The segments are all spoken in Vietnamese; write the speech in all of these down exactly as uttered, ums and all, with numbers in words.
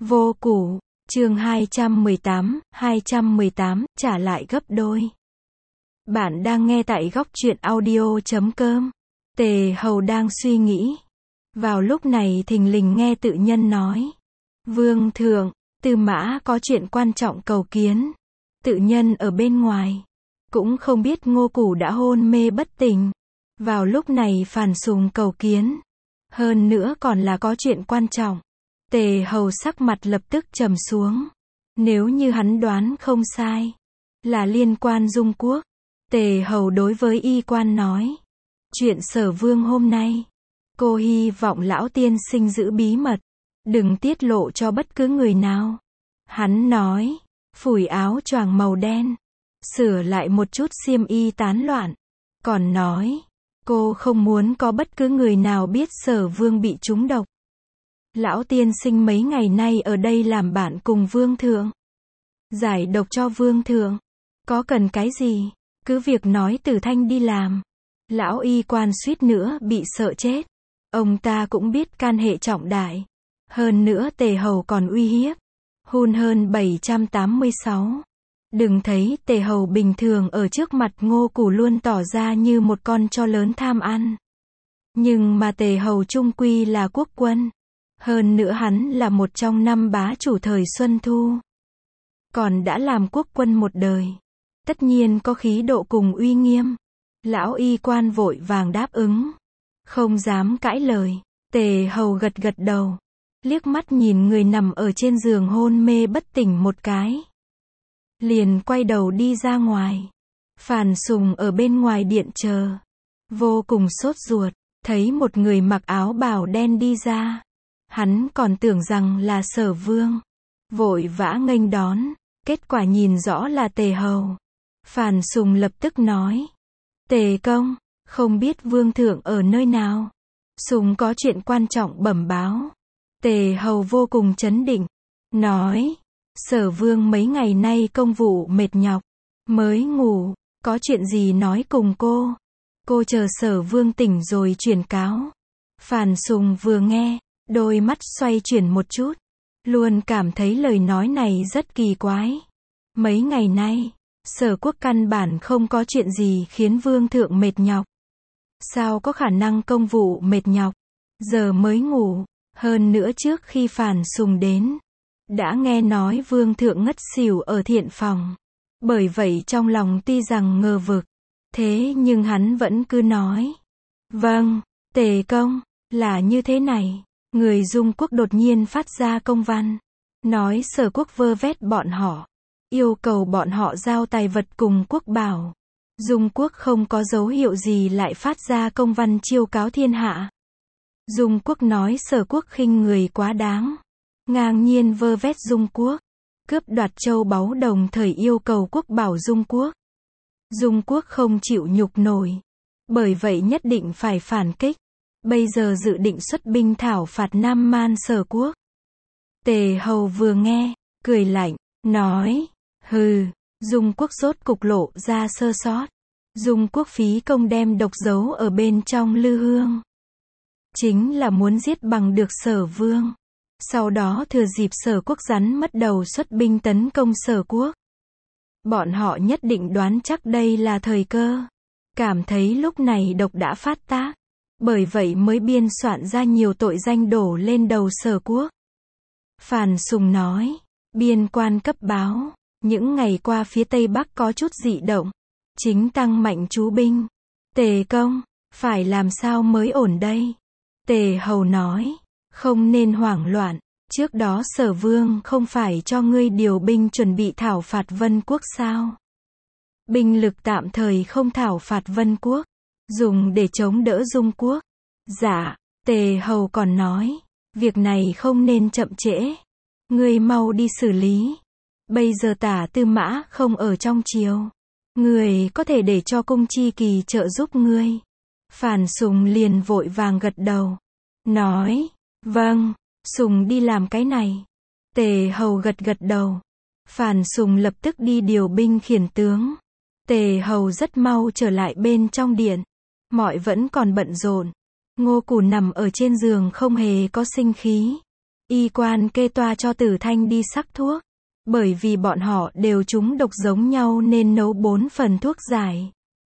Vô củ, chương hai trăm mười tám, hai trăm mười tám, trả lại gấp đôi. Bạn đang nghe tại góc truyện audio chấm com. Tề Hầu đang suy nghĩ. Vào lúc này thình lình nghe tự nhân nói. Vương thượng, Tư Mã có chuyện quan trọng cầu kiến. Tự nhân ở bên ngoài. Cũng không biết Ngô Củ đã hôn mê bất tỉnh. Vào lúc này Phàn Sùng cầu kiến. Hơn nữa còn là có chuyện quan trọng. Tề Hầu sắc mặt lập tức trầm xuống. Nếu như hắn đoán không sai, là liên quan Dung Quốc. Tề Hầu đối với y quan nói. Chuyện Sở Vương hôm nay, cô hy vọng lão tiên sinh giữ bí mật. Đừng tiết lộ cho bất cứ người nào. Hắn nói, phủi áo choàng màu đen. Sửa lại một chút xiêm y tán loạn. Còn nói, cô không muốn có bất cứ người nào biết Sở Vương bị trúng độc. Lão tiên sinh mấy ngày nay ở đây làm bạn cùng Vương thượng. Giải độc cho Vương thượng. Có cần cái gì, cứ việc nói Tử Thanh đi làm. Lão y quan suýt nữa bị sợ chết. Ông ta cũng biết can hệ trọng đại. Hơn nữa Tề Hầu còn uy hiếp. Hun hơn bảy trăm tám mươi sáu. Đừng thấy Tề Hầu bình thường ở trước mặt Ngô Củ luôn tỏ ra như một con chó lớn tham ăn. Nhưng mà Tề Hầu chung quy là quốc quân. Hơn nữa hắn là một trong năm bá chủ thời Xuân Thu. Còn đã làm quốc quân một đời. Tất nhiên có khí độ cùng uy nghiêm. Lão y quan vội vàng đáp ứng. Không dám cãi lời. Tề Hầu gật gật đầu. Liếc mắt nhìn người nằm ở trên giường hôn mê bất tỉnh một cái. Liền quay đầu đi ra ngoài. Phàn Sùng ở bên ngoài điện chờ. Vô cùng sốt ruột. Thấy một người mặc áo bào đen đi ra. Hắn còn tưởng rằng là Sở Vương. Vội vã nghênh đón. Kết quả nhìn rõ là Tề Hầu. Phàn Sùng lập tức nói. Tề công, không biết Vương thượng ở nơi nào. Sùng có chuyện quan trọng bẩm báo. Tề Hầu vô cùng chấn định. Nói. Sở Vương mấy ngày nay công vụ mệt nhọc. Mới ngủ. Có chuyện gì nói cùng cô. Cô chờ Sở Vương tỉnh rồi truyền cáo. Phàn Sùng vừa nghe. Đôi mắt xoay chuyển một chút. Luôn cảm thấy lời nói này rất kỳ quái. Mấy ngày nay, Sở Quốc căn bản không có chuyện gì khiến Vương thượng mệt nhọc. Sao có khả năng công vụ mệt nhọc? Giờ mới ngủ. Hơn nữa trước khi Phàn Sùng đến, đã nghe nói Vương thượng ngất xỉu ở thiện phòng. Bởi vậy trong lòng tuy rằng ngờ vực, thế nhưng hắn vẫn cứ nói. Vâng, Tề công, là như thế này. Người Dung Quốc đột nhiên phát ra công văn. Nói Sở Quốc vơ vét bọn họ. Yêu cầu bọn họ giao tài vật cùng quốc bảo. Dung Quốc không có dấu hiệu gì lại phát ra công văn chiêu cáo thiên hạ. Dung Quốc nói Sở Quốc khinh người quá đáng. Ngang nhiên vơ vét Dung Quốc. Cướp đoạt châu báu đồng thời yêu cầu quốc bảo Dung Quốc. Dung Quốc không chịu nhục nổi. Bởi vậy nhất định phải phản kích. Bây giờ dự định xuất binh thảo phạt Nam Man Sở Quốc. Tề Hầu vừa nghe, cười lạnh, nói, hừ, Dung Quốc rốt cục lộ ra sơ sót. Dung Quốc phí công đem độc giấu ở bên trong lư hương. Chính là muốn giết bằng được Sở Vương. Sau đó thừa dịp Sở Quốc rắn mất đầu xuất binh tấn công Sở Quốc. Bọn họ nhất định đoán chắc đây là thời cơ. Cảm thấy lúc này độc đã phát tác. Bởi vậy mới biên soạn ra nhiều tội danh đổ lên đầu Sở Quốc. Phàn Sùng nói, biên quan cấp báo, những ngày qua phía Tây Bắc có chút dị động, chính tăng mạnh trú binh. Tề công, phải làm sao mới ổn đây? Tề Hầu nói, không nên hoảng loạn, trước đó Sở Vương không phải cho ngươi điều binh chuẩn bị thảo phạt Vân Quốc sao? Binh lực tạm thời không thảo phạt Vân Quốc. Dùng để chống đỡ Dung Quốc. Dạ, Tề Hầu còn nói, việc này không nên chậm trễ. Ngươi mau đi xử lý. Bây giờ Tả Tư Mã không ở trong triều. Ngươi có thể để cho Cung Chi Kỳ trợ giúp ngươi. Phàn Sùng liền vội vàng gật đầu. Nói, vâng, Sùng đi làm cái này. Tề Hầu gật gật đầu. Phàn Sùng lập tức đi điều binh khiển tướng. Tề Hầu rất mau trở lại bên trong điện. Mọi vẫn còn bận rộn. Ngô Củ nằm ở trên giường không hề có sinh khí. Y quan kê toa cho Tử Thanh đi sắc thuốc. Bởi vì bọn họ đều trúng độc giống nhau nên nấu bốn phần thuốc giải.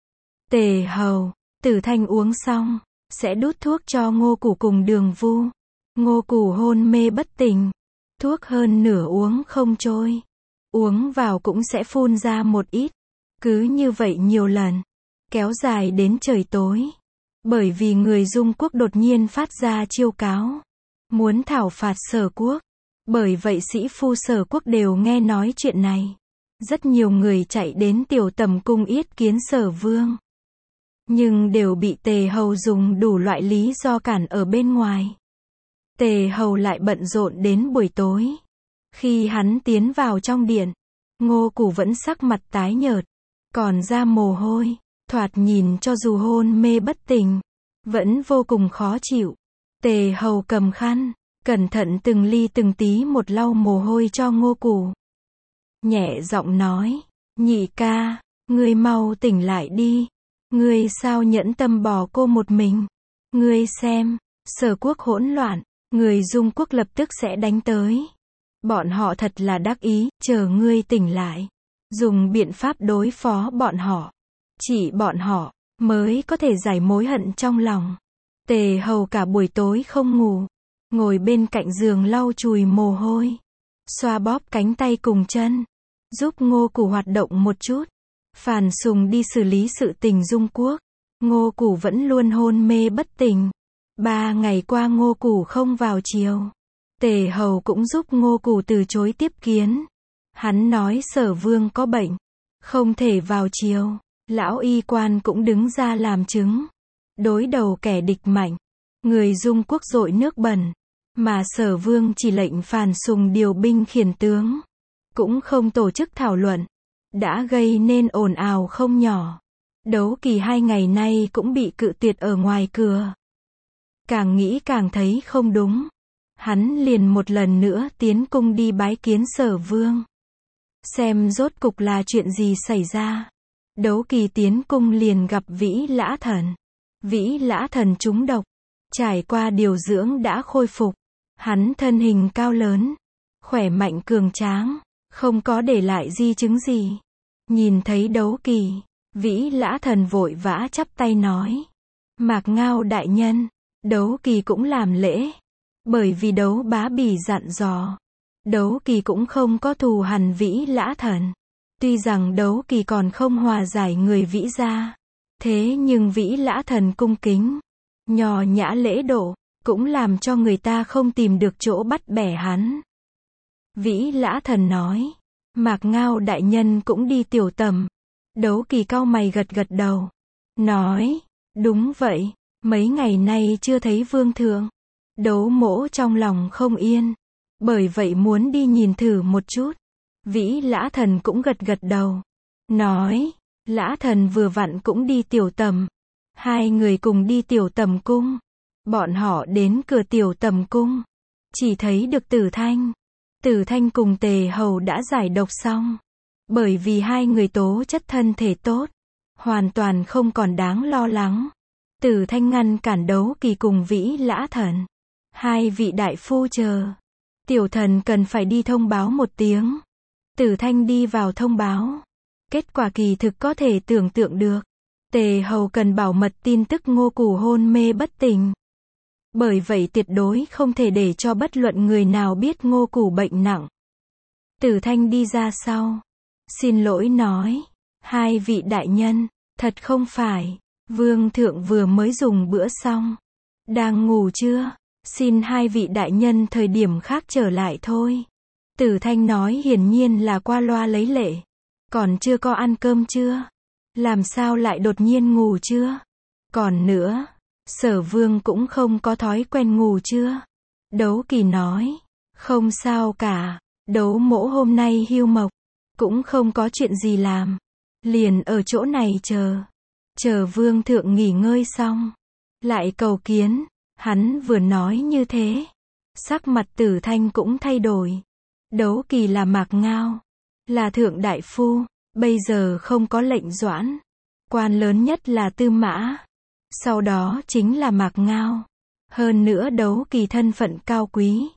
Tề hầu, Tử Thanh uống xong, sẽ đút thuốc cho Ngô Củ cùng Đường Vu. Ngô Củ hôn mê bất tỉnh. Thuốc hơn nửa uống không trôi. Uống vào cũng sẽ phun ra một ít. Cứ như vậy nhiều lần. Kéo dài đến trời tối. Bởi vì người Dung Quốc đột nhiên phát ra chiêu cáo. Muốn thảo phạt Sở Quốc. Bởi vậy sĩ phu Sở Quốc đều nghe nói chuyện này. Rất nhiều người chạy đến tiểu tầm cung yết kiến Sở Vương. Nhưng đều bị Tề hầu dùng đủ loại lý do cản ở bên ngoài. Tề hầu lại bận rộn đến buổi tối. Khi hắn tiến vào trong điện, Ngô Củ vẫn sắc mặt tái nhợt, còn ra mồ hôi, thoạt nhìn cho dù hôn mê bất tỉnh, vẫn vô cùng khó chịu. Tề hầu cầm khăn, cẩn thận từng ly từng tí một lau mồ hôi cho Ngô Củ. Nhẹ giọng nói, nhị ca, ngươi mau tỉnh lại đi. Ngươi sao nhẫn tâm bỏ cô một mình? Ngươi xem, Sở Quốc hỗn loạn, người Dung Quốc lập tức sẽ đánh tới. Bọn họ thật là đắc ý, chờ ngươi tỉnh lại. Dùng biện pháp đối phó bọn họ. Chỉ bọn họ, mới có thể giải mối hận trong lòng. Tề hầu cả buổi tối không ngủ. Ngồi bên cạnh giường lau chùi mồ hôi. Xoa bóp cánh tay cùng chân. Giúp Ngô Củ hoạt động một chút. Phàn Sùng đi xử lý sự tình Dung Quốc. Ngô Củ vẫn luôn hôn mê bất tỉnh. Ba ngày qua Ngô Củ không vào triều. Tề hầu cũng giúp Ngô Củ từ chối tiếp kiến. Hắn nói Sở Vương có bệnh, không thể vào triều. Lão y quan cũng đứng ra làm chứng. Đối đầu kẻ địch mạnh. Người Dung Quốc dội nước bẩn. Mà Sở Vương chỉ lệnh Phàn Sùng điều binh khiển tướng. Cũng không tổ chức thảo luận. Đã gây nên ồn ào không nhỏ. Đấu Kỳ hai ngày nay cũng bị cự tuyệt ở ngoài cửa. Càng nghĩ càng thấy không đúng. Hắn liền một lần nữa tiến cung đi bái kiến Sở Vương. Xem rốt cục là chuyện gì xảy ra. Đấu Kỳ tiến cung liền gặp Vĩ Lã Thần. Vĩ Lã Thần trúng độc. Trải qua điều dưỡng đã khôi phục. Hắn thân hình cao lớn. Khỏe mạnh cường tráng. Không có để lại di chứng gì. Nhìn thấy Đấu Kỳ, Vĩ Lã Thần vội vã chắp tay nói. Mạc Ngao đại nhân. Đấu Kỳ cũng làm lễ. Bởi vì Đấu Bá Bỉ dặn dò. Đấu Kỳ cũng không có thù hằn Vĩ Lã Thần. Tuy rằng Đấu Kỳ còn không hòa giải người Vĩ gia. Thế nhưng Vĩ Lã Thần cung kính. Nho nhã lễ độ. Cũng làm cho người ta không tìm được chỗ bắt bẻ hắn. Vĩ Lã Thần nói. Mạc Ngao đại nhân cũng đi tiểu tầm. Đấu Kỳ cau mày gật gật đầu. Nói. Đúng vậy. Mấy ngày nay chưa thấy vương thượng. Đấu mỗ trong lòng không yên. Bởi vậy muốn đi nhìn thử một chút. Vĩ Lã Thần cũng gật gật đầu. Nói. Lã Thần vừa vặn cũng đi tiểu tầm. Hai người cùng đi tiểu tầm cung. Bọn họ đến cửa tiểu tầm cung. Chỉ thấy được Tử Thanh. Tử Thanh cùng Tề hầu đã giải độc xong. Bởi vì hai người tố chất thân thể tốt. Hoàn toàn không còn đáng lo lắng. Tử Thanh ngăn cản Đấu Kỳ cùng Vĩ Lã Thần. Hai vị đại phu chờ. Tiểu thần cần phải đi thông báo một tiếng. Tử Thanh đi vào thông báo. Kết quả kỳ thực có thể tưởng tượng được. Tề hầu cần bảo mật tin tức Ngô Củ hôn mê bất tỉnh. Bởi vậy tuyệt đối không thể để cho bất luận người nào biết Ngô Củ bệnh nặng. Tử Thanh đi ra sau. Xin lỗi nói. Hai vị đại nhân, thật không phải. Vương thượng vừa mới dùng bữa xong. Đang ngủ chưa? Xin hai vị đại nhân thời điểm khác trở lại thôi. Tử Thanh nói hiển nhiên là qua loa lấy lệ. Còn chưa có ăn cơm chưa? Làm sao lại đột nhiên ngủ chưa? Còn nữa, Sở Vương cũng không có thói quen ngủ chưa? Đấu Kỳ nói, không sao cả, Đấu mỗ hôm nay hưu mộc, cũng không có chuyện gì làm. Liền ở chỗ này chờ. Chờ Vương thượng nghỉ ngơi xong. Lại cầu kiến. Hắn vừa nói như thế. Sắc mặt Tử Thanh cũng thay đổi. Đấu Kỳ là Mạc Ngao. Là thượng đại phu. Bây giờ không có lệnh doãn. Quan lớn nhất là Tư Mã. Sau đó chính là Mạc Ngao. Hơn nữa Đấu Kỳ thân phận cao quý.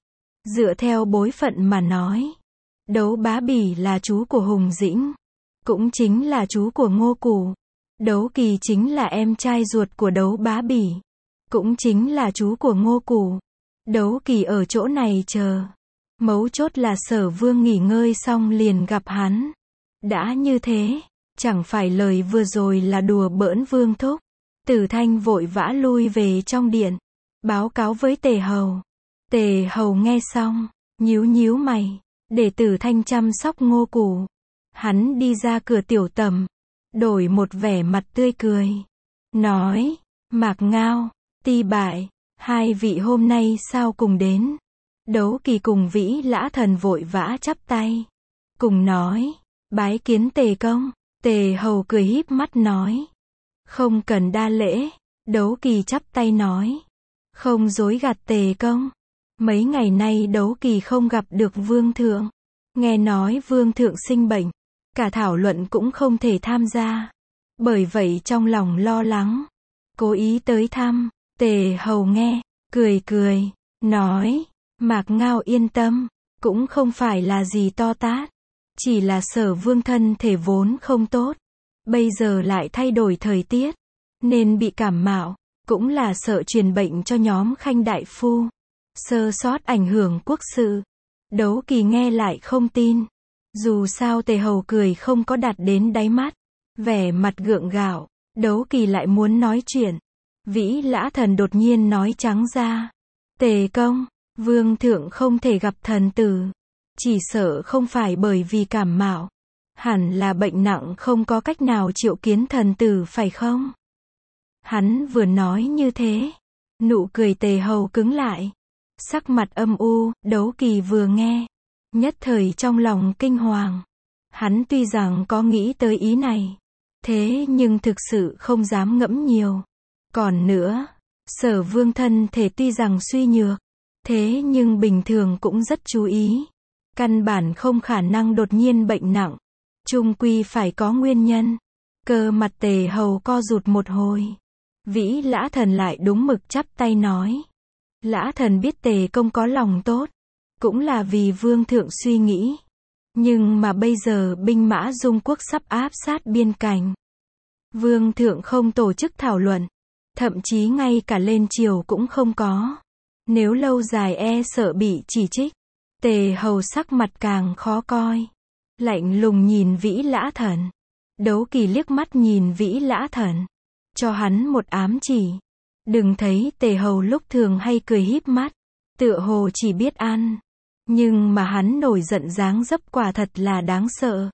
Dựa theo bối phận mà nói, Đấu Bá Bỉ là chú của Hùng Dĩnh, cũng chính là chú của Ngô Cù. Đấu Kỳ chính là em trai ruột của Đấu Bá Bỉ, cũng chính là chú của Ngô Cù. Đấu Kỳ ở chỗ này chờ. Mấu chốt là Sở Vương nghỉ ngơi xong liền gặp hắn. Đã như thế, chẳng phải lời vừa rồi là đùa bỡn Vương thúc. Tử Thanh vội vã lui về trong điện, báo cáo với Tề Hầu. Tề Hầu nghe xong, nhíu nhíu mày, để Tử Thanh chăm sóc Ngô Cù. Hắn đi ra cửa tiểu tầm, đổi một vẻ mặt tươi cười, nói, Mạc Ngao, Ti Bại, hai vị hôm nay sao cùng đến? Đấu Kỳ cùng Vĩ Lã Thần vội vã chắp tay, cùng nói, bái kiến Tề công. Tề Hầu cười híp mắt nói, không cần đa lễ. Đấu Kỳ chắp tay nói, không dối gạt Tề công. Mấy ngày nay Đấu Kỳ không gặp được Vương thượng, nghe nói Vương thượng sinh bệnh, cả thảo luận cũng không thể tham gia, bởi vậy trong lòng lo lắng, cố ý tới thăm. Tề Hầu nghe, cười cười, nói, Mạc Ngao yên tâm, cũng không phải là gì to tát, chỉ là Sở Vương thân thể vốn không tốt, bây giờ lại thay đổi thời tiết, nên bị cảm mạo, cũng là sợ truyền bệnh cho nhóm Khanh đại phu, sơ sót ảnh hưởng quốc sự. Đấu Kỳ nghe lại không tin, dù sao Tề Hầu cười không có đạt đến đáy mắt, vẻ mặt gượng gạo. Đấu Kỳ lại muốn nói chuyện, Vĩ Lã Thần đột nhiên nói trắng ra, Tề công, Vương thượng không thể gặp thần tử, chỉ sợ không phải bởi vì cảm mạo, hẳn là bệnh nặng không có cách nào triệu kiến thần tử phải không? Hắn vừa nói như thế, nụ cười Tề Hầu cứng lại, sắc mặt âm u. Đấu Kỳ vừa nghe, nhất thời trong lòng kinh hoàng. Hắn tuy rằng có nghĩ tới ý này, thế nhưng thực sự không dám ngẫm nhiều. Còn nữa, Sở Vương thân thể tuy rằng suy nhược, thế nhưng bình thường cũng rất chú ý, căn bản không khả năng đột nhiên bệnh nặng, chung quy phải có nguyên nhân. Cơ mặt Tề Hầu co rụt một hồi. Vĩ Lã Thần lại đúng mực chắp tay nói, Lã Thần biết Tề công có lòng tốt, cũng là vì Vương thượng suy nghĩ, nhưng mà bây giờ binh mã Dung quốc sắp áp sát biên cảnh, Vương thượng không tổ chức thảo luận, thậm chí ngay cả lên triều cũng không có, nếu lâu dài e sợ bị chỉ trích. Tề Hầu sắc mặt càng khó coi, lạnh lùng nhìn Vĩ Lã Thần. Đấu Kỳ liếc mắt nhìn Vĩ Lã Thần, cho hắn một ám chỉ. Đừng thấy Tề Hầu lúc thường hay cười híp mắt, tựa hồ chỉ biết ăn, nhưng mà hắn nổi giận dáng dấp quả thật là đáng sợ.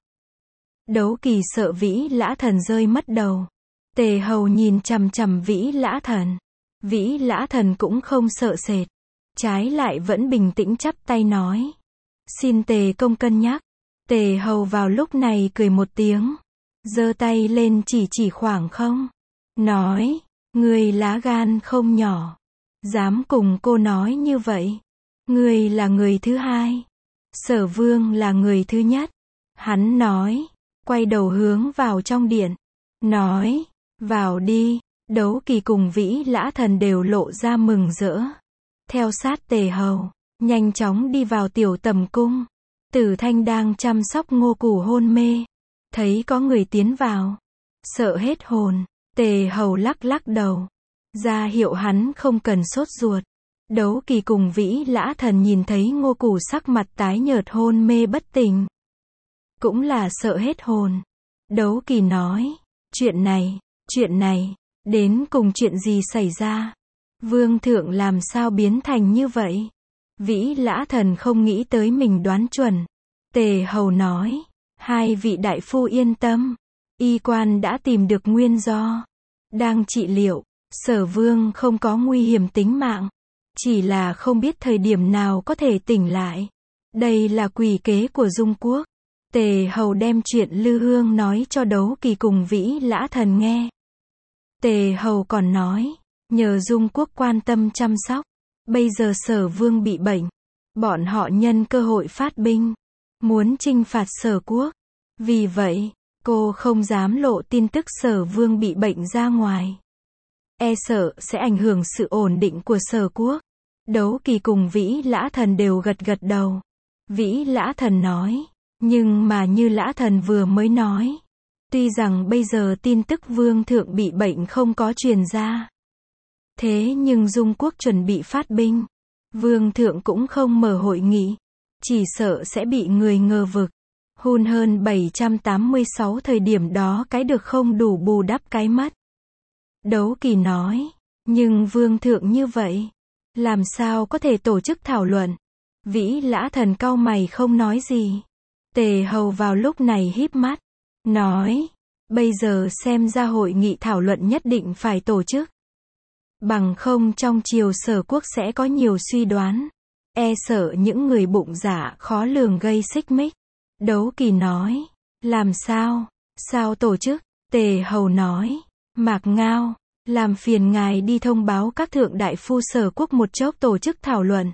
Đấu Kỳ sợ Vĩ Lã Thần rơi mất đầu. Tề Hầu nhìn chằm chằm Vĩ Lã Thần. Vĩ Lã Thần cũng không sợ sệt, trái lại vẫn bình tĩnh chắp tay nói, xin Tề công cân nhắc. Tề Hầu vào lúc này cười một tiếng, giơ tay lên chỉ chỉ khoảng không, nói, ngươi lá gan không nhỏ, dám cùng cô nói như vậy. Ngươi là người thứ hai, Sở Vương là người thứ nhất. Hắn nói, quay đầu hướng vào trong điện, nói, vào đi. Đấu Kỳ cùng Vĩ Lã Thần đều lộ ra mừng rỡ, theo sát Tề Hầu, nhanh chóng đi vào tiểu tầm cung. Tử Thanh đang chăm sóc Ngô Cù hôn mê, thấy có người tiến vào, sợ hết hồn. Tề Hầu lắc lắc đầu, ra hiệu hắn không cần sốt ruột. Đấu Kỳ cùng Vĩ Lã Thần nhìn thấy Ngô Cù sắc mặt tái nhợt hôn mê bất tỉnh, cũng là sợ hết hồn. Đấu Kỳ nói, chuyện này, chuyện này, đến cùng chuyện gì xảy ra? Vương thượng làm sao biến thành như vậy? Vĩ Lã Thần không nghĩ tới mình đoán chuẩn. Tề Hầu nói, hai vị đại phu yên tâm, y quan đã tìm được nguyên do, đang trị liệu. Sở Vương không có nguy hiểm tính mạng, chỉ là không biết thời điểm nào có thể tỉnh lại. Đây là quỷ kế của Dung quốc. Tề Hầu đem chuyện Lư Hương nói cho Đấu Kỳ cùng Vĩ Lã Thần nghe. Tề Hầu còn nói, nhờ Dung quốc quan tâm chăm sóc, bây giờ Sở Vương bị bệnh, bọn họ nhân cơ hội phát binh, muốn chinh phạt Sở quốc. Vì vậy, cô không dám lộ tin tức Sở Vương bị bệnh ra ngoài, e sợ sẽ ảnh hưởng sự ổn định của Sở quốc. Đấu Kỳ cùng Vĩ Lã Thần đều gật gật đầu. Vĩ Lã Thần nói, nhưng mà như Lã Thần vừa mới nói, tuy rằng bây giờ tin tức Vương thượng bị bệnh không có truyền ra, thế nhưng Dung quốc chuẩn bị phát binh, Vương thượng cũng không mở hội nghị, chỉ sợ sẽ bị người ngờ vực. Hun hơn bảy trăm tám mươi sáu thời điểm đó cái được không đủ bù đắp cái mất. Đấu Kỳ nói, nhưng Vương thượng như vậy, làm sao có thể tổ chức thảo luận? Vĩ Lã Thần cau mày không nói gì. Tề Hầu vào lúc này híp mắt, nói, bây giờ xem ra hội nghị thảo luận nhất định phải tổ chức. Bằng không trong triều Sở quốc sẽ có nhiều suy đoán, e sợ những người bụng dạ khó lường gây xích mích. Đấu Kỳ nói, làm sao, sao tổ chức? Tề Hầu nói, Mạc Ngao, làm phiền ngài đi thông báo các thượng đại phu Sở quốc một chốc tổ chức thảo luận.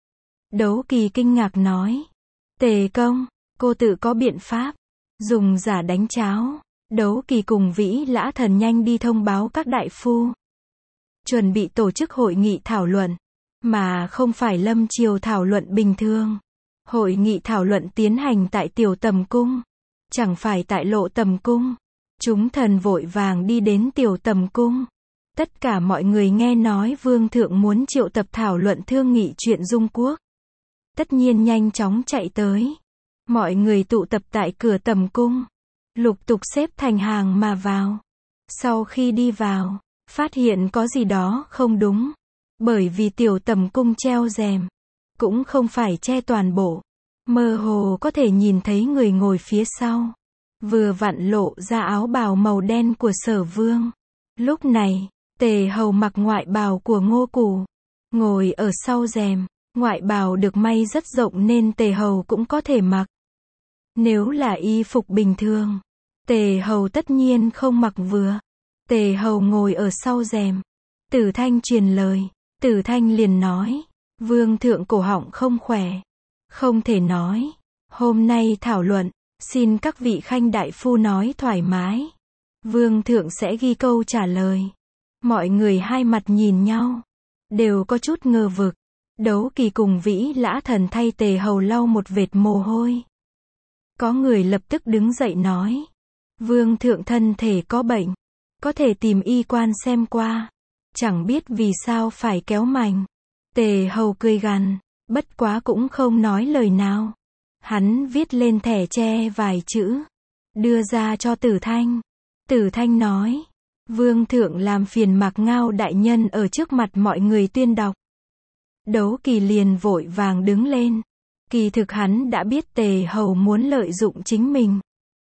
Đấu Kỳ kinh ngạc nói, Tề công, cô tự có biện pháp, dùng giả đánh cháo. Đấu Kỳ cùng Vĩ Lã Thần nhanh đi thông báo các đại phu, chuẩn bị tổ chức hội nghị thảo luận, mà không phải lâm triều thảo luận bình thường. Hội nghị thảo luận tiến hành tại Tiểu Tầm Cung, chẳng phải tại Lộ Tầm Cung. Chúng thần vội vàng đi đến Tiểu Tầm Cung. Tất cả mọi người nghe nói Vương thượng muốn triệu tập thảo luận thương nghị chuyện Dung quốc, tất nhiên nhanh chóng chạy tới. Mọi người tụ tập tại cửa Tầm Cung, lục tục xếp thành hàng mà vào. Sau khi đi vào, phát hiện có gì đó không đúng, bởi vì Tiểu Tầm Cung treo rèm, cũng không phải che toàn bộ, mơ hồ có thể nhìn thấy người ngồi phía sau, vừa vặn lộ ra áo bào màu đen của Sở vương. Lúc này, Tề Hầu mặc ngoại bào của Ngô Cù, ngồi ở sau rèm. Ngoại bào được may rất rộng nên Tề Hầu cũng có thể mặc. Nếu là y phục bình thường, Tề Hầu tất nhiên không mặc vừa. Tề Hầu ngồi ở sau rèm. Tử Thanh truyền lời. Tử Thanh liền nói, Vương thượng cổ họng không khỏe, không thể nói. Hôm nay thảo luận, xin các vị khanh đại phu nói thoải mái. Vương thượng sẽ ghi câu trả lời. Mọi người hai mặt nhìn nhau, đều có chút ngờ vực. Đấu Kỳ cùng Vĩ Lã Thần thay Tề Hầu lau một vệt mồ hôi. Có người lập tức đứng dậy nói, Vương thượng thân thể có bệnh, có thể tìm y quan xem qua. Chẳng biết vì sao phải kéo mành. Tề Hầu cười gằn, bất quá cũng không nói lời nào. Hắn viết lên thẻ tre vài chữ, đưa ra cho Tử Thanh. Tử Thanh nói, Vương thượng làm phiền Mạc Ngao đại nhân ở trước mặt mọi người tuyên đọc. Đấu Kỳ liền vội vàng đứng lên. Kỳ thực hắn đã biết Tề Hầu muốn lợi dụng chính mình.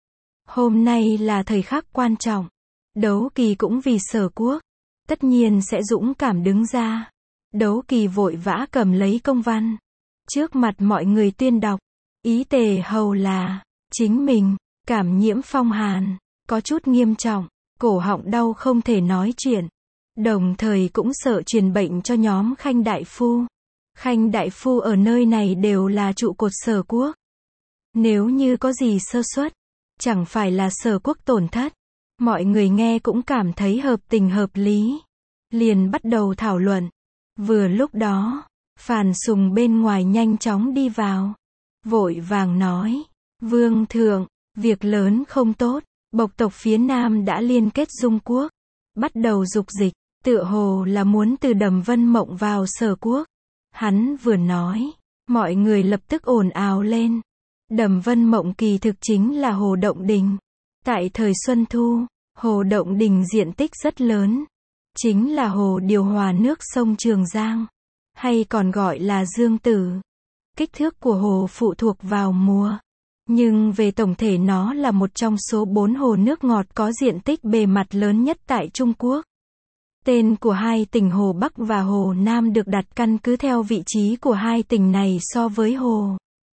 Hôm nay là thời khắc quan trọng. Đấu Kỳ cũng vì Sở quốc, tất nhiên sẽ dũng cảm đứng ra. Đấu Kỳ vội vã cầm lấy công văn, trước mặt mọi người tuyên đọc. Ý Tề Hầu là, chính mình, cảm nhiễm phong hàn, có chút nghiêm trọng, cổ họng đau không thể nói chuyện. Đồng thời cũng sợ truyền bệnh cho nhóm khanh đại phu. Khanh đại phu ở nơi này đều là trụ cột Sở quốc. Nếu như có gì sơ suất, chẳng phải là Sở quốc tổn thất. Mọi người nghe cũng cảm thấy hợp tình hợp lý, liền bắt đầu thảo luận. Vừa lúc đó, Phàn Sùng bên ngoài nhanh chóng đi vào, vội vàng nói, Vương thượng, việc lớn không tốt, bộc tộc phía Nam đã liên kết Dung quốc, bắt đầu dục dịch, tựa hồ là muốn từ Đầm Vân Mộng vào Sở quốc. Hắn vừa nói, mọi người lập tức ồn ào lên. Đầm Vân Mộng kỳ thực chính là Hồ Động Đình. Tại thời Xuân Thu, Hồ Động Đình diện tích rất lớn, chính là hồ điều hòa nước sông Trường Giang, hay còn gọi là Dương Tử. Kích thước của hồ phụ thuộc vào mùa, nhưng về tổng thể nó là một trong số bốn hồ nước ngọt có diện tích bề mặt lớn nhất tại Trung Quốc. Tên của hai tỉnh Hồ Bắc và Hồ Nam được đặt căn cứ theo vị trí của hai tỉnh này so với hồ.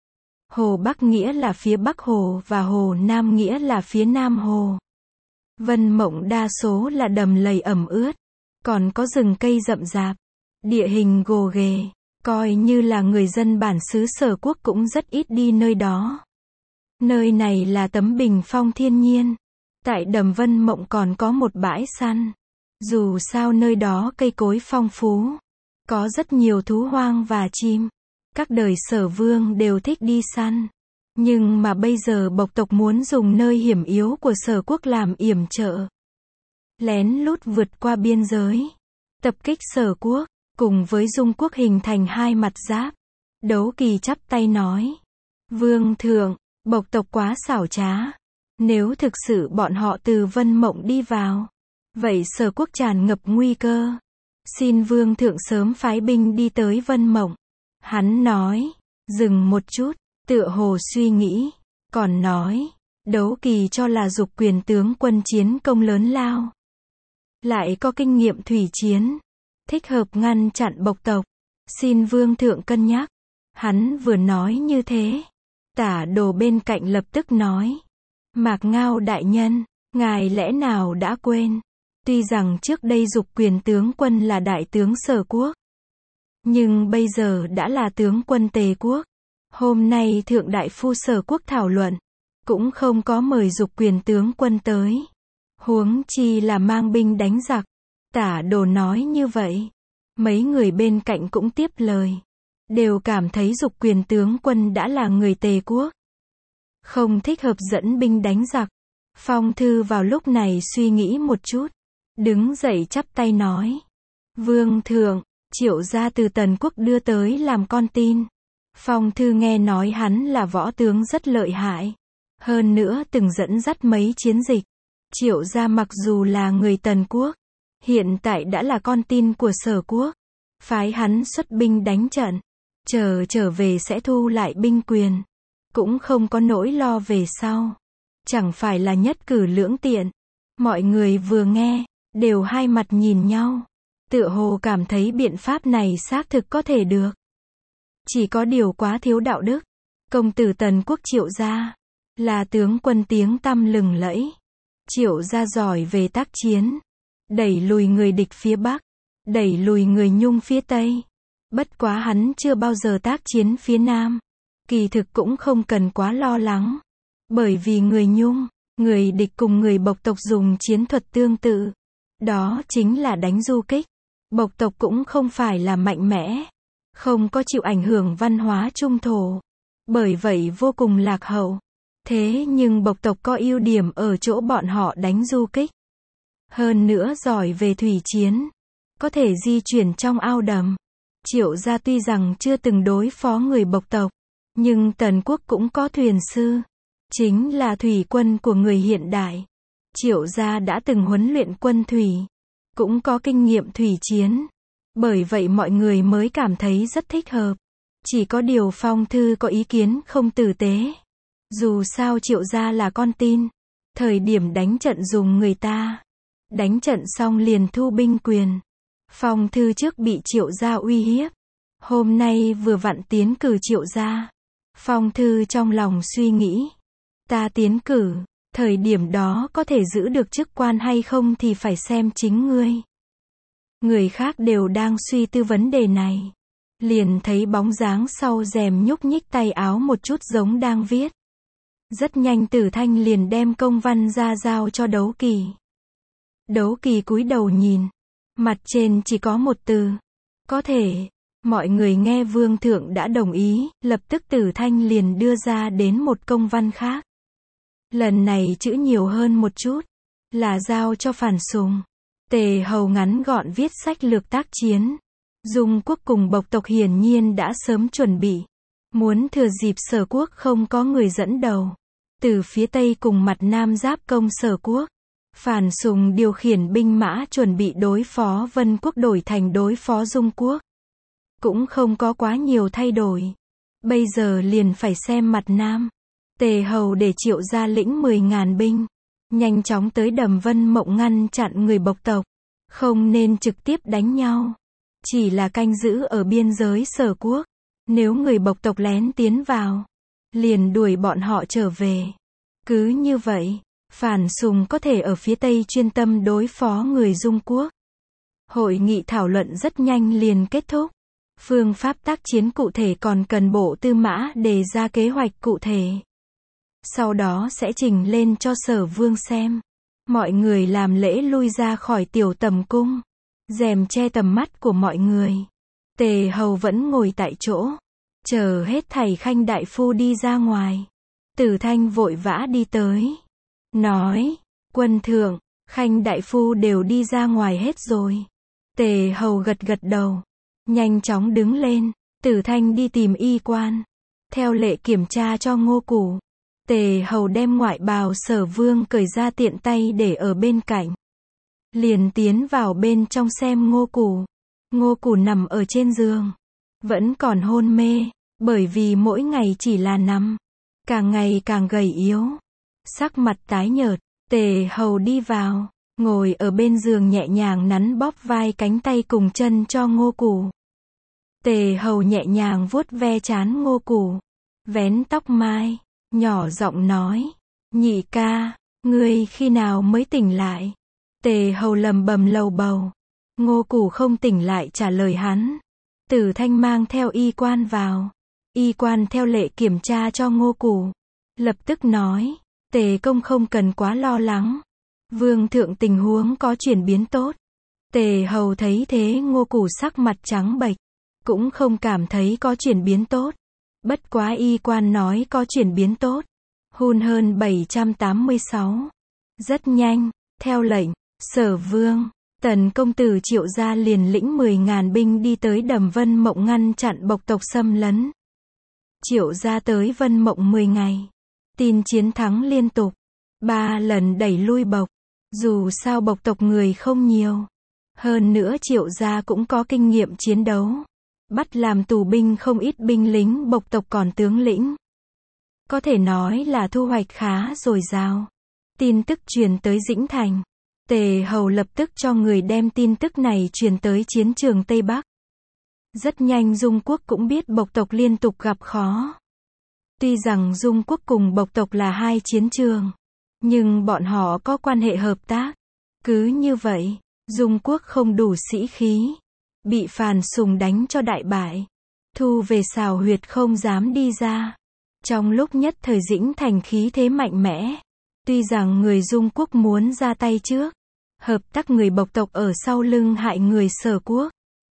Hồ Bắc nghĩa là phía Bắc hồ và Hồ Nam nghĩa là phía Nam hồ. Vân Mộng đa số là đầm lầy ẩm ướt, còn có rừng cây rậm rạp, địa hình gồ ghề, coi như là người dân bản xứ Sở quốc cũng rất ít đi nơi đó. Nơi này là tấm bình phong thiên nhiên. Tại đầm Vân Mộng còn có một bãi săn. Dù sao nơi đó cây cối phong phú, Có rất nhiều thú hoang và chim. Các đời Sở Vương đều thích đi săn. Nhưng mà bây giờ Bộc tộc muốn dùng nơi hiểm yếu của Sở Quốc làm yểm trợ. Lén lút vượt qua biên giới. Tập kích Sở Quốc. Cùng với Dung Quốc hình thành hai mặt giáp. Đấu Kỳ chắp tay nói. Vương thượng, Bộc tộc quá xảo trá. Nếu thực sự bọn họ từ Vân Mộng đi vào. Vậy Sở Quốc tràn ngập nguy cơ. Xin Vương thượng sớm phái binh đi tới Vân Mộng. Hắn nói. Dừng một chút. Tựa hồ suy nghĩ. Còn nói. Đấu Kỳ cho là Dục Quyền tướng quân chiến công lớn lao. Lại có kinh nghiệm thủy chiến. Thích hợp ngăn chặn Bộc tộc. Xin Vương thượng cân nhắc. Hắn vừa nói như thế. Tả Đồ bên cạnh lập tức nói. Mạc Ngao đại nhân. Ngài lẽ nào đã quên. Tuy rằng trước đây Dục Quyền tướng quân là đại tướng Sở Quốc. Nhưng bây giờ đã là tướng quân Tề Quốc. Hôm nay Thượng Đại Phu Sở Quốc thảo luận. Cũng không có mời Dục Quyền tướng quân tới. Huống chi là mang binh đánh giặc. Tả Đồ nói như vậy. Mấy người bên cạnh cũng tiếp lời. Đều cảm thấy Dục Quyền tướng quân đã là người Tề Quốc. Không thích hợp dẫn binh đánh giặc. Phong Thư vào lúc này suy nghĩ một chút. Đứng dậy chắp tay nói. Vương thượng, Triệu gia từ Tần Quốc đưa tới làm con tin. Phong Thư nghe nói hắn là võ tướng rất lợi hại. Hơn nữa từng dẫn dắt mấy chiến dịch. Triệu gia mặc dù là người Tần Quốc. Hiện tại đã là con tin của Sở Quốc. Phái hắn xuất binh đánh trận. Chờ trở về sẽ thu lại binh quyền. Cũng không có nỗi lo về sau. Chẳng phải là nhất cử lưỡng tiện. Mọi người vừa nghe. Đều hai mặt nhìn nhau. Tựa hồ cảm thấy biện pháp này xác thực có thể được. Chỉ có điều quá thiếu đạo đức. Công tử Tần Quốc Triệu gia. Là tướng quân tiếng tăm lừng lẫy. Triệu gia giỏi về tác chiến. Đẩy lùi người địch phía Bắc. Đẩy lùi người Nhung phía Tây. Bất quá hắn chưa bao giờ tác chiến phía Nam. Kỳ thực cũng không cần quá lo lắng. Bởi vì người Nhung, người địch cùng người Bộc tộc dùng chiến thuật tương tự. Đó chính là đánh du kích. Bộc tộc cũng không phải là mạnh mẽ. Không có chịu ảnh hưởng văn hóa trung thổ. Bởi vậy vô cùng lạc hậu. Thế nhưng Bộc tộc có ưu điểm ở chỗ bọn họ đánh du kích. Hơn nữa giỏi về thủy chiến. Có thể di chuyển trong ao đầm. Triệu gia tuy rằng chưa từng đối phó người Bộc tộc. Nhưng Tần Quốc cũng có thuyền sư. Chính là thủy quân của người hiện đại. Triệu gia đã từng huấn luyện quân thủy. Cũng có kinh nghiệm thủy chiến. Bởi vậy mọi người mới cảm thấy rất thích hợp. Chỉ có điều Phong Thư có ý kiến không tử tế. Dù sao Triệu gia là con tin. Thời điểm đánh trận dùng người ta. Đánh trận xong liền thu binh quyền. Phong Thư trước bị Triệu gia uy hiếp. Hôm nay vừa vặn tiến cử Triệu gia. Phong Thư trong lòng suy nghĩ. Ta tiến cử. Thời điểm đó có thể giữ được chức quan hay không thì phải xem chính ngươi. Người khác đều đang suy tư vấn đề này. Liền thấy bóng dáng sau rèm nhúc nhích tay áo một chút giống đang viết. Rất nhanh Tử Thanh liền đem công văn ra giao cho Đấu Kỳ. Đấu Kỳ cúi đầu nhìn. Mặt trên chỉ có một từ. Có thể. Mọi người nghe Vương thượng đã đồng ý, lập tức Tử Thanh liền đưa ra đến một công văn khác. Lần này chữ nhiều hơn một chút. Là giao cho Phản Sùng. Tề Hầu ngắn gọn viết sách lược tác chiến. Dung Quốc cùng Bộc tộc hiển nhiên đã sớm chuẩn bị. Muốn thừa dịp Sở Quốc không có người dẫn đầu. Từ phía Tây cùng mặt Nam giáp công Sở Quốc. Phản Sùng điều khiển binh mã chuẩn bị đối phó Vân Quốc đổi thành đối phó Dung Quốc. Cũng không có quá nhiều thay đổi. Bây giờ liền phải xem mặt Nam. Tề Hầu để Triệu gia lĩnh mười ngàn binh. Nhanh chóng tới đầm Vân Mộng ngăn chặn người Bộc tộc. Không nên trực tiếp đánh nhau. Chỉ là canh giữ ở biên giới Sở Quốc. Nếu người Bộc tộc lén tiến vào. Liền đuổi bọn họ trở về. Cứ như vậy. Phản Sùng có thể ở phía Tây chuyên tâm đối phó người Dung Quốc. Hội nghị thảo luận rất nhanh liền kết thúc. Phương pháp tác chiến cụ thể còn cần Bộ Tư Mã đề ra kế hoạch cụ thể. Sau đó sẽ trình lên cho Sở Vương xem. Mọi người làm lễ lui ra khỏi tiểu tầm cung. Rèm che tầm mắt của mọi người. Tề hầu vẫn ngồi tại chỗ, chờ hết thầy Khanh đại phu đi ra ngoài. Tử Thanh vội vã đi tới, nói, quân thượng, Khanh đại phu đều đi ra ngoài hết rồi. Tề hầu gật gật đầu, nhanh chóng đứng lên. Tử Thanh đi tìm y quan, theo lệ kiểm tra cho Ngô Củ. Tề hầu đem ngoại bào Sở Vương cởi ra tiện tay để ở bên cạnh. Liền tiến vào bên trong xem Ngô Củ. Ngô Củ nằm ở trên giường, vẫn còn hôn mê, bởi vì mỗi ngày chỉ là nằm, càng ngày càng gầy yếu, sắc mặt tái nhợt. Tề hầu đi vào, ngồi ở bên giường nhẹ nhàng nắn bóp vai cánh tay cùng chân cho Ngô Củ. Tề hầu nhẹ nhàng vuốt ve trán Ngô Củ, vén tóc mai, nhỏ giọng nói, nhị ca, ngươi khi nào mới tỉnh lại? Tề hầu lầm bầm lầu bầu. Ngô Củ không tỉnh lại trả lời hắn. Tử Thanh mang theo y quan vào. Y quan theo lệ kiểm tra cho Ngô Củ, lập tức nói, Tề công không cần quá lo lắng. Vương thượng tình huống có chuyển biến tốt. Tề hầu thấy thế Ngô Củ sắc mặt trắng bệch, cũng không cảm thấy có chuyển biến tốt. Bất quá y quan nói có chuyển biến tốt. Hun hơn bảy trăm tám mươi sáu. Rất nhanh, theo lệnh, Sở Vương, Tần công tử Triệu gia liền lĩnh mười ngàn binh đi tới Đầm Vân Mộng ngăn chặn Bộc tộc xâm lấn. Triệu gia tới Vân Mộng mười ngày. Tin chiến thắng liên tục. Ba lần đẩy lui Bộc. Dù sao Bộc tộc người không nhiều. Hơn nữa Triệu gia cũng có kinh nghiệm chiến đấu. Bắt làm tù binh không ít binh lính Bộc tộc còn tướng lĩnh. Có thể nói là thu hoạch khá dồi dào. Tin tức truyền tới Dĩnh Thành. Tề hầu lập tức cho người đem tin tức này truyền tới chiến trường Tây Bắc. Rất nhanh Dung quốc cũng biết Bộc tộc liên tục gặp khó. Tuy rằng Dung quốc cùng Bộc tộc là hai chiến trường, nhưng bọn họ có quan hệ hợp tác. Cứ như vậy, Dung quốc không đủ sĩ khí, bị Phàn Sùng đánh cho đại bại, thu về xào huyệt không dám đi ra. Trong lúc nhất thời Dĩnh Thành khí thế mạnh mẽ. Tuy rằng người Dung quốc muốn ra tay trước, hợp tác người Bộc tộc ở sau lưng hại người Sở quốc,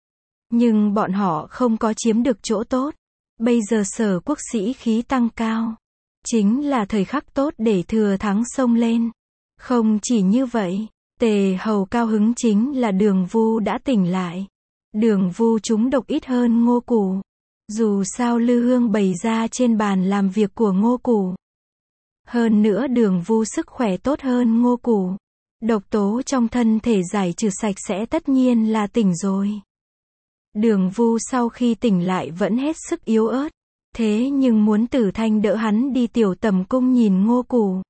nhưng bọn họ không có chiếm được chỗ tốt. Bây giờ Sở quốc sĩ khí tăng cao, chính là thời khắc tốt để thừa thắng xông lên. Không chỉ như vậy, Tề hầu cao hứng chính là Đường Vu đã tỉnh lại. Đường Vu trúng độc ít hơn Ngô Củ. Dù sao Lư Hương bày ra trên bàn làm việc của Ngô Củ. Hơn nữa Đường Vu sức khỏe tốt hơn Ngô Củ. Độc tố trong thân thể giải trừ sạch sẽ tất nhiên là tỉnh rồi. Đường Vu sau khi tỉnh lại vẫn hết sức yếu ớt. Thế nhưng muốn Tử Thanh đỡ hắn đi tiểu tầm cung nhìn Ngô Củ.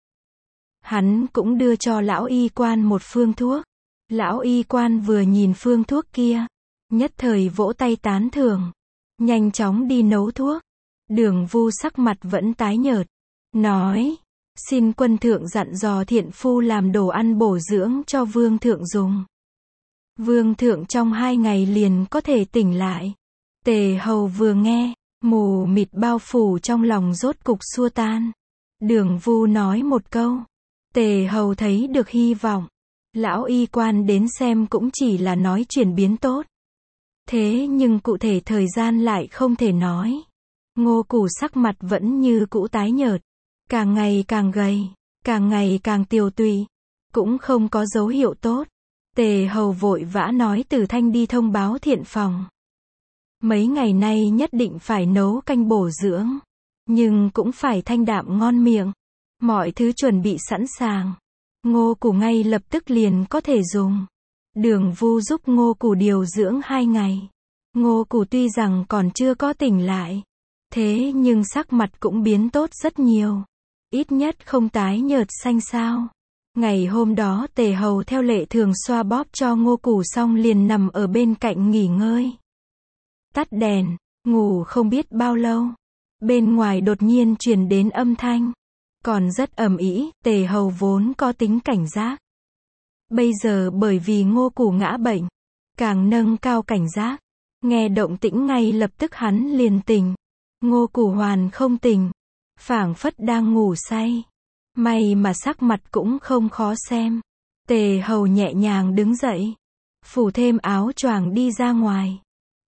Hắn cũng đưa cho lão y quan một phương thuốc. Lão y quan vừa nhìn phương thuốc kia, nhất thời vỗ tay tán thưởng, nhanh chóng đi nấu thuốc. Đường Vu sắc mặt vẫn tái nhợt, nói, xin quân thượng dặn dò thiện phu làm đồ ăn bổ dưỡng cho vương thượng dùng. Vương thượng trong hai ngày liền có thể tỉnh lại. Tề hầu vừa nghe, mù mịt bao phủ trong lòng rốt cục xua tan. Đường Vu nói một câu, Tề hầu thấy được hy vọng. Lão y quan đến xem cũng chỉ là nói chuyển biến tốt. Thế nhưng cụ thể thời gian lại không thể nói. Ngô Củ sắc mặt vẫn như cũ tái nhợt, càng ngày càng gầy, càng ngày càng tiều tụy, cũng không có dấu hiệu tốt. Tề hầu vội vã nói Tử Thanh đi thông báo thiện phòng. Mấy ngày nay nhất định phải nấu canh bổ dưỡng, nhưng cũng phải thanh đạm ngon miệng. Mọi thứ chuẩn bị sẵn sàng. Ngô Củ ngay lập tức liền có thể dùng. Đường Vu giúp Ngô Củ điều dưỡng hai ngày. Ngô Củ tuy rằng còn chưa có tỉnh lại, thế nhưng sắc mặt cũng biến tốt rất nhiều. Ít nhất không tái nhợt xanh xao. Ngày hôm đó Tề hầu theo lệ thường xoa bóp cho Ngô Củ xong liền nằm ở bên cạnh nghỉ ngơi. Tắt đèn, ngủ không biết bao lâu. Bên ngoài đột nhiên truyền đến âm thanh. Còn rất ầm ĩ, Tề hầu vốn có tính cảnh giác. Bây giờ bởi vì Ngô Củ ngã bệnh, càng nâng cao cảnh giác. Nghe động tĩnh ngay lập tức hắn liền tỉnh. Ngô Củ hoàn không tỉnh, phảng phất đang ngủ say. May mà sắc mặt cũng không khó xem. Tề hầu nhẹ nhàng đứng dậy, phủ thêm áo choàng đi ra ngoài.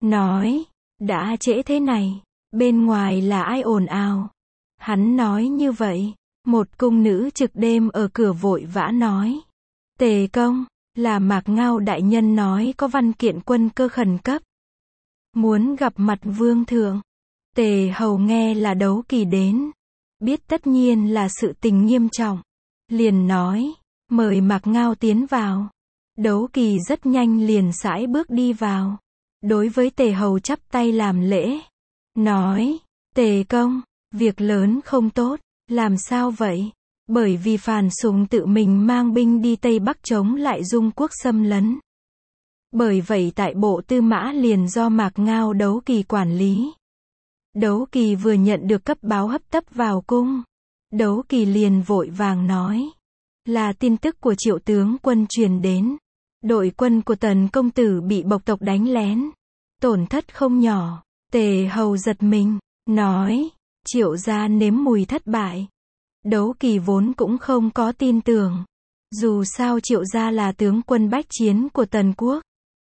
nói, đã trễ thế này, bên ngoài là ai ồn ào. Hắn nói như vậy, một cung nữ trực đêm ở cửa vội vã nói, Tề công, là Mạc Ngao đại nhân nói có văn kiện quân cơ khẩn cấp, muốn gặp mặt vương thượng. Tề hầu nghe là Đấu Kỳ đến, biết tất nhiên là sự tình nghiêm trọng, liền nói, mời Mạc Ngao tiến vào. Đấu Kỳ rất nhanh liền sải bước đi vào, đối với Tề hầu chắp tay làm lễ, nói, Tề công, việc lớn không tốt. Làm sao vậy? Bởi vì Phàn Sùng tự mình mang binh đi Tây Bắc chống lại Dung quốc xâm lấn. Bởi vậy tại Bộ Tư Mã liền do Mạc Ngao Đấu Kỳ quản lý. Đấu Kỳ vừa nhận được cấp báo hấp tấp vào cung. Đấu Kỳ liền vội vàng nói, là tin tức của Triệu tướng quân truyền đến. Đội quân của Tần công tử bị bộc tộc đánh lén, tổn thất không nhỏ. Tề hầu giật mình, nói, Triệu gia nếm mùi thất bại. Đấu Kỳ vốn cũng không có tin tưởng. Dù sao Triệu gia là tướng quân bách chiến của Tần quốc,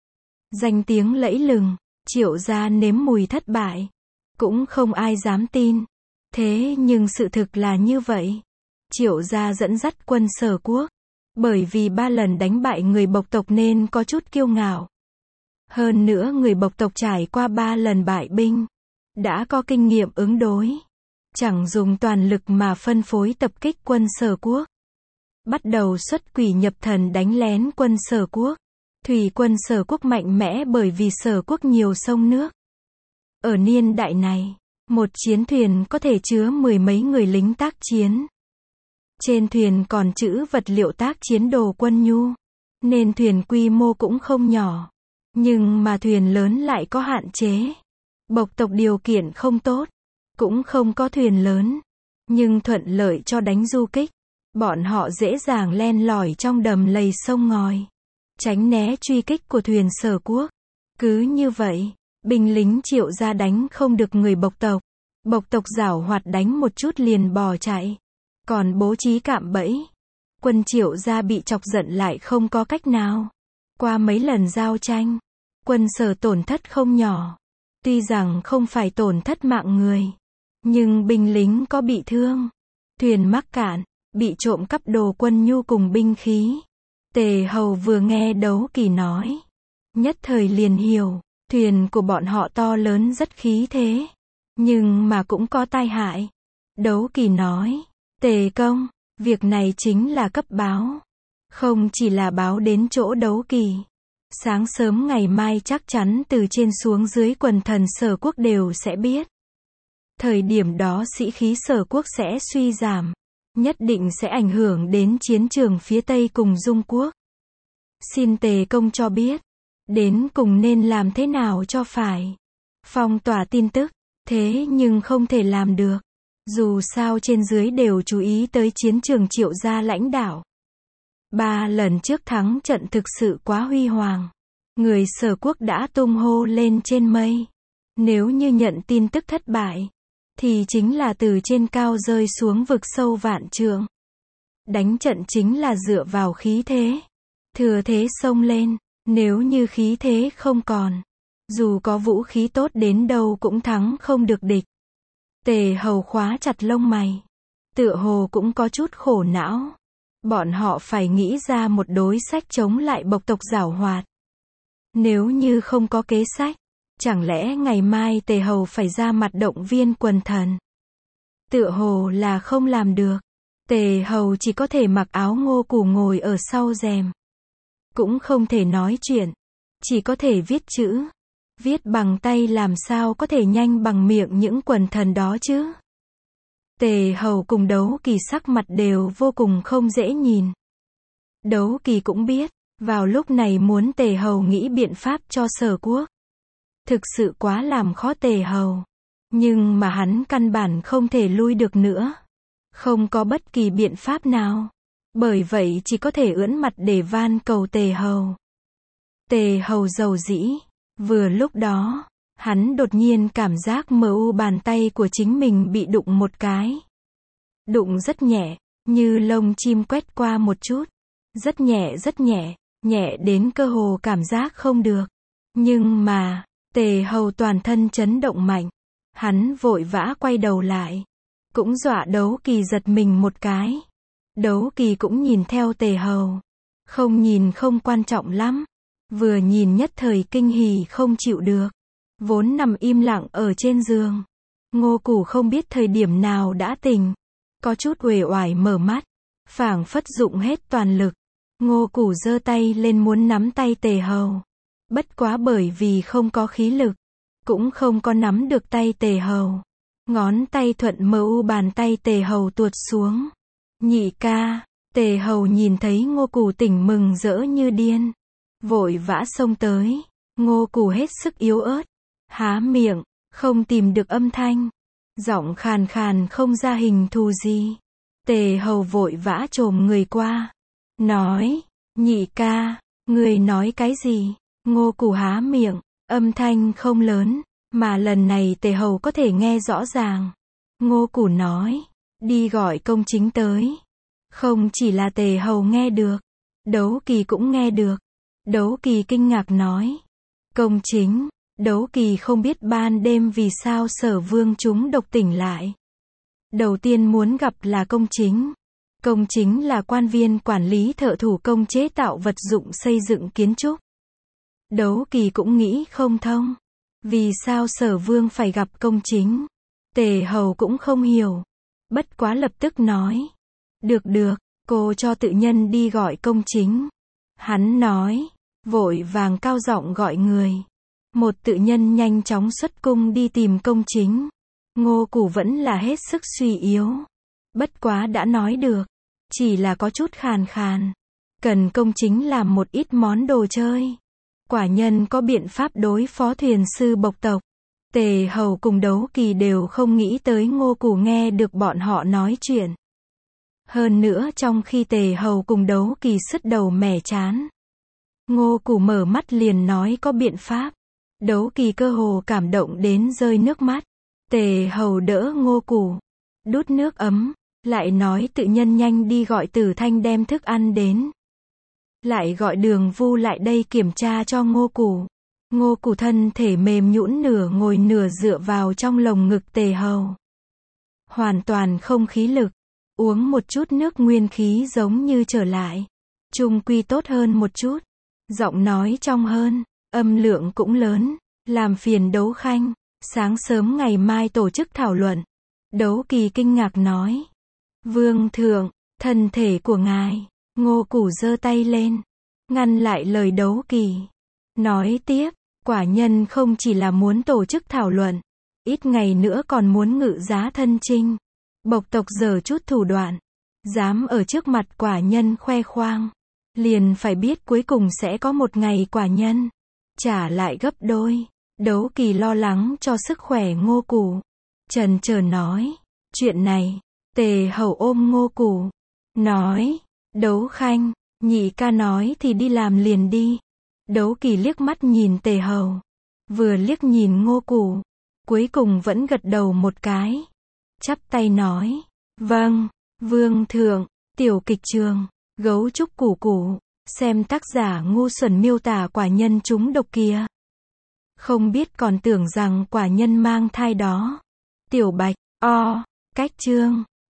danh tiếng lẫy lừng, Triệu gia nếm mùi thất bại, cũng không ai dám tin. Thế nhưng sự thực là như vậy. Triệu gia dẫn dắt quân Sở quốc, bởi vì ba lần đánh bại người bộc tộc nên có chút kiêu ngạo. Hơn nữa người bộc tộc trải qua ba lần bại binh, đã có kinh nghiệm ứng đối. Chẳng dùng toàn lực mà phân phối tập kích quân Sở quốc. Bắt đầu xuất quỷ nhập thần đánh lén quân Sở quốc. Thủy quân Sở quốc mạnh mẽ bởi vì Sở quốc nhiều sông nước. Ở niên đại này, một chiến thuyền có thể chứa mười mấy người lính tác chiến. Trên thuyền còn trữ vật liệu tác chiến đồ quân nhu, nên thuyền quy mô cũng không nhỏ. Nhưng mà thuyền lớn lại có hạn chế. Bộc tộc điều kiện không tốt, cũng không có thuyền lớn, nhưng thuận lợi cho đánh du kích. Bọn họ dễ dàng len lỏi trong đầm lầy sông ngòi, tránh né truy kích của thuyền Sở quốc. Cứ như vậy, binh lính Triệu gia đánh không được người bộc tộc. Bộc tộc giảo hoạt đánh một chút liền bò chạy, còn bố trí cạm bẫy. Quân Triệu gia bị chọc giận lại không có cách nào. Qua mấy lần giao tranh, quân Sở tổn thất không nhỏ. Tuy rằng không phải tổn thất mạng người, nhưng binh lính có bị thương, thuyền mắc cạn, bị trộm cắp đồ quân nhu cùng binh khí. Tề hầu vừa nghe Đấu Kỳ nói, nhất thời liền hiểu, thuyền của bọn họ to lớn rất khí thế, nhưng mà cũng có tai hại. Đấu Kỳ nói, Tề công, việc này chính là cấp báo, không chỉ là báo đến chỗ Đấu Kỳ. Sáng sớm ngày mai chắc chắn từ trên xuống dưới quần thần Sở quốc đều sẽ biết. Thời điểm đó sĩ khí Sở quốc sẽ suy giảm, nhất định sẽ ảnh hưởng đến chiến trường phía Tây cùng Dung quốc. Xin Tề công cho biết, đến cùng nên làm thế nào cho phải. Phong tỏa tin tức, thế nhưng không thể làm được. Dù sao trên dưới đều chú ý tới chiến trường Triệu gia lãnh đạo. Ba lần trước thắng trận thực sự quá huy hoàng. Người Sở quốc đã tung hô lên trên mây. Nếu như nhận tin tức thất bại, thì chính là từ trên cao rơi xuống vực sâu vạn trượng. Đánh trận chính là dựa vào khí thế. Thừa thế xông lên, nếu như khí thế không còn, dù có vũ khí tốt đến đâu cũng thắng không được địch. Tề hầu khóa chặt lông mày, tựa hồ cũng có chút khổ não. Bọn họ phải nghĩ ra một đối sách chống lại bộc tộc giảo hoạt. Nếu như không có kế sách, chẳng lẽ ngày mai Tề hầu phải ra mặt động viên quần thần? Tựa hồ là không làm được. Tề hầu chỉ có thể mặc áo ngô củ ngồi ở sau rèm. Cũng không thể nói chuyện, chỉ có thể viết chữ. Viết bằng tay làm sao có thể nhanh bằng miệng những quần thần đó chứ? Tề hầu cùng Đấu Kỳ sắc mặt đều vô cùng không dễ nhìn. Đấu Kỳ cũng biết, vào lúc này muốn Tề hầu nghĩ biện pháp cho Sở quốc, thực sự quá làm khó Tề hầu. Nhưng mà hắn căn bản không thể lui được nữa. Không có bất kỳ biện pháp nào. Bởi vậy chỉ có thể ưỡn mặt để van cầu Tề hầu. Tề hầu giàu dĩ. Vừa lúc đó, hắn đột nhiên cảm giác mờ u bàn tay của chính mình bị đụng một cái. Đụng rất nhẹ, như lông chim quét qua một chút. Rất nhẹ rất nhẹ, nhẹ đến cơ hồ cảm giác không được. Nhưng mà, Tề Hầu toàn thân chấn động mạnh. Hắn vội vã quay đầu lại. Cũng dọa Đấu Kỳ giật mình một cái. Đấu Kỳ cũng nhìn theo Tề Hầu. Không nhìn không quan trọng lắm. Vừa nhìn nhất thời kinh hỉ không chịu được. Vốn nằm im lặng ở trên giường. Ngô Củ không biết thời điểm nào đã tỉnh. Có chút uể oải mở mắt. Phảng phất dụng hết toàn lực. Ngô Củ giơ tay lên muốn nắm tay Tề Hầu. Bất quá bởi vì không có khí lực. Cũng không có nắm được tay Tề Hầu. Ngón tay thuận mờ u bàn tay Tề Hầu tuột xuống. Nhị ca. Tề Hầu nhìn thấy Ngô Củ tỉnh mừng rỡ như điên. Vội vã xông tới. Ngô Củ hết sức yếu ớt. Há miệng. Không tìm được âm thanh. Giọng khàn khàn không ra hình thù gì. Tề Hầu vội vã chồm người qua. Nói. Nhị ca. Người nói cái gì? Ngô Củ há miệng. Âm thanh không lớn. Mà lần này Tề Hầu có thể nghe rõ ràng. Ngô Củ nói. Đi gọi công chính tới. Không chỉ là Tề Hầu nghe được. Đấu Kỳ cũng nghe được. Đấu Kỳ kinh ngạc nói. Công chính. Đấu Kỳ không biết ban đêm vì sao Sở Vương chúng độc tỉnh lại. Đầu tiên muốn gặp là công chính. Công chính là quan viên quản lý thợ thủ công chế tạo vật dụng xây dựng kiến trúc. Đấu Kỳ cũng nghĩ không thông. Vì sao Sở Vương phải gặp công chính? Tề Hầu cũng không hiểu. Bất quá lập tức nói. Được được, cô cho tự nhân đi gọi công chính. Hắn nói. Vội vàng cao giọng gọi người. Một tự nhân nhanh chóng xuất cung đi tìm công chính. Ngô Củ vẫn là hết sức suy yếu. Bất quá đã nói được. Chỉ là có chút khàn khàn. Cần công chính làm một ít món đồ chơi. Quả nhân có biện pháp đối phó thuyền sư bộc tộc. Tề Hầu cùng Đấu Kỳ đều không nghĩ tới Ngô Củ nghe được bọn họ nói chuyện. Hơn nữa trong khi Tề Hầu cùng Đấu Kỳ sứt đầu mẻ chán. Ngô Củ mở mắt liền nói có biện pháp. Đấu Kỳ cơ hồ cảm động đến rơi nước mắt. Tề Hầu đỡ Ngô Củ. Đút nước ấm. Lại nói tự nhân nhanh đi gọi Tử Thanh đem thức ăn đến. Lại gọi Đường Vu lại đây kiểm tra cho Ngô Củ. Ngô Củ thân thể mềm nhũn nửa ngồi nửa dựa vào trong lồng ngực Tề Hầu. Hoàn toàn không khí lực. Uống một chút nước nguyên khí giống như trở lại. Trung quy tốt hơn một chút. Giọng nói trong hơn. Âm lượng cũng lớn. Làm phiền Đấu Khanh. Sáng sớm ngày mai tổ chức thảo luận. Đấu Kỳ kinh ngạc nói. Vương thượng, thân thể của ngài. Ngô Củ giơ tay lên. Ngăn lại lời Đấu Kỳ. Nói tiếp. Quả nhân không chỉ là muốn tổ chức thảo luận. Ít ngày nữa còn muốn ngự giá thân chinh. Bộc tộc giở chút thủ đoạn. Dám ở trước mặt quả nhân khoe khoang. Liền phải biết cuối cùng sẽ có một ngày quả nhân. Trả lại gấp đôi. Đấu Kỳ lo lắng cho sức khỏe Ngô Củ. Trần chờ nói. Chuyện này. Tề Hầu ôm Ngô Củ. Nói. Đấu Khanh. Nhị ca nói thì đi làm liền đi. Đấu Kỳ liếc mắt nhìn Tề Hầu. Vừa liếc nhìn Ngô Củ. Cuối cùng vẫn gật đầu một cái. Chắp tay nói. Vâng. Vương thượng. Tiểu kịch trường. Gấu trúc củ củ. Xem tác giả ngu xuẩn miêu tả quả nhân chúng độc kia. Không biết còn tưởng rằng quả nhân mang thai đó. Tiểu Bạch. O. Cách chương.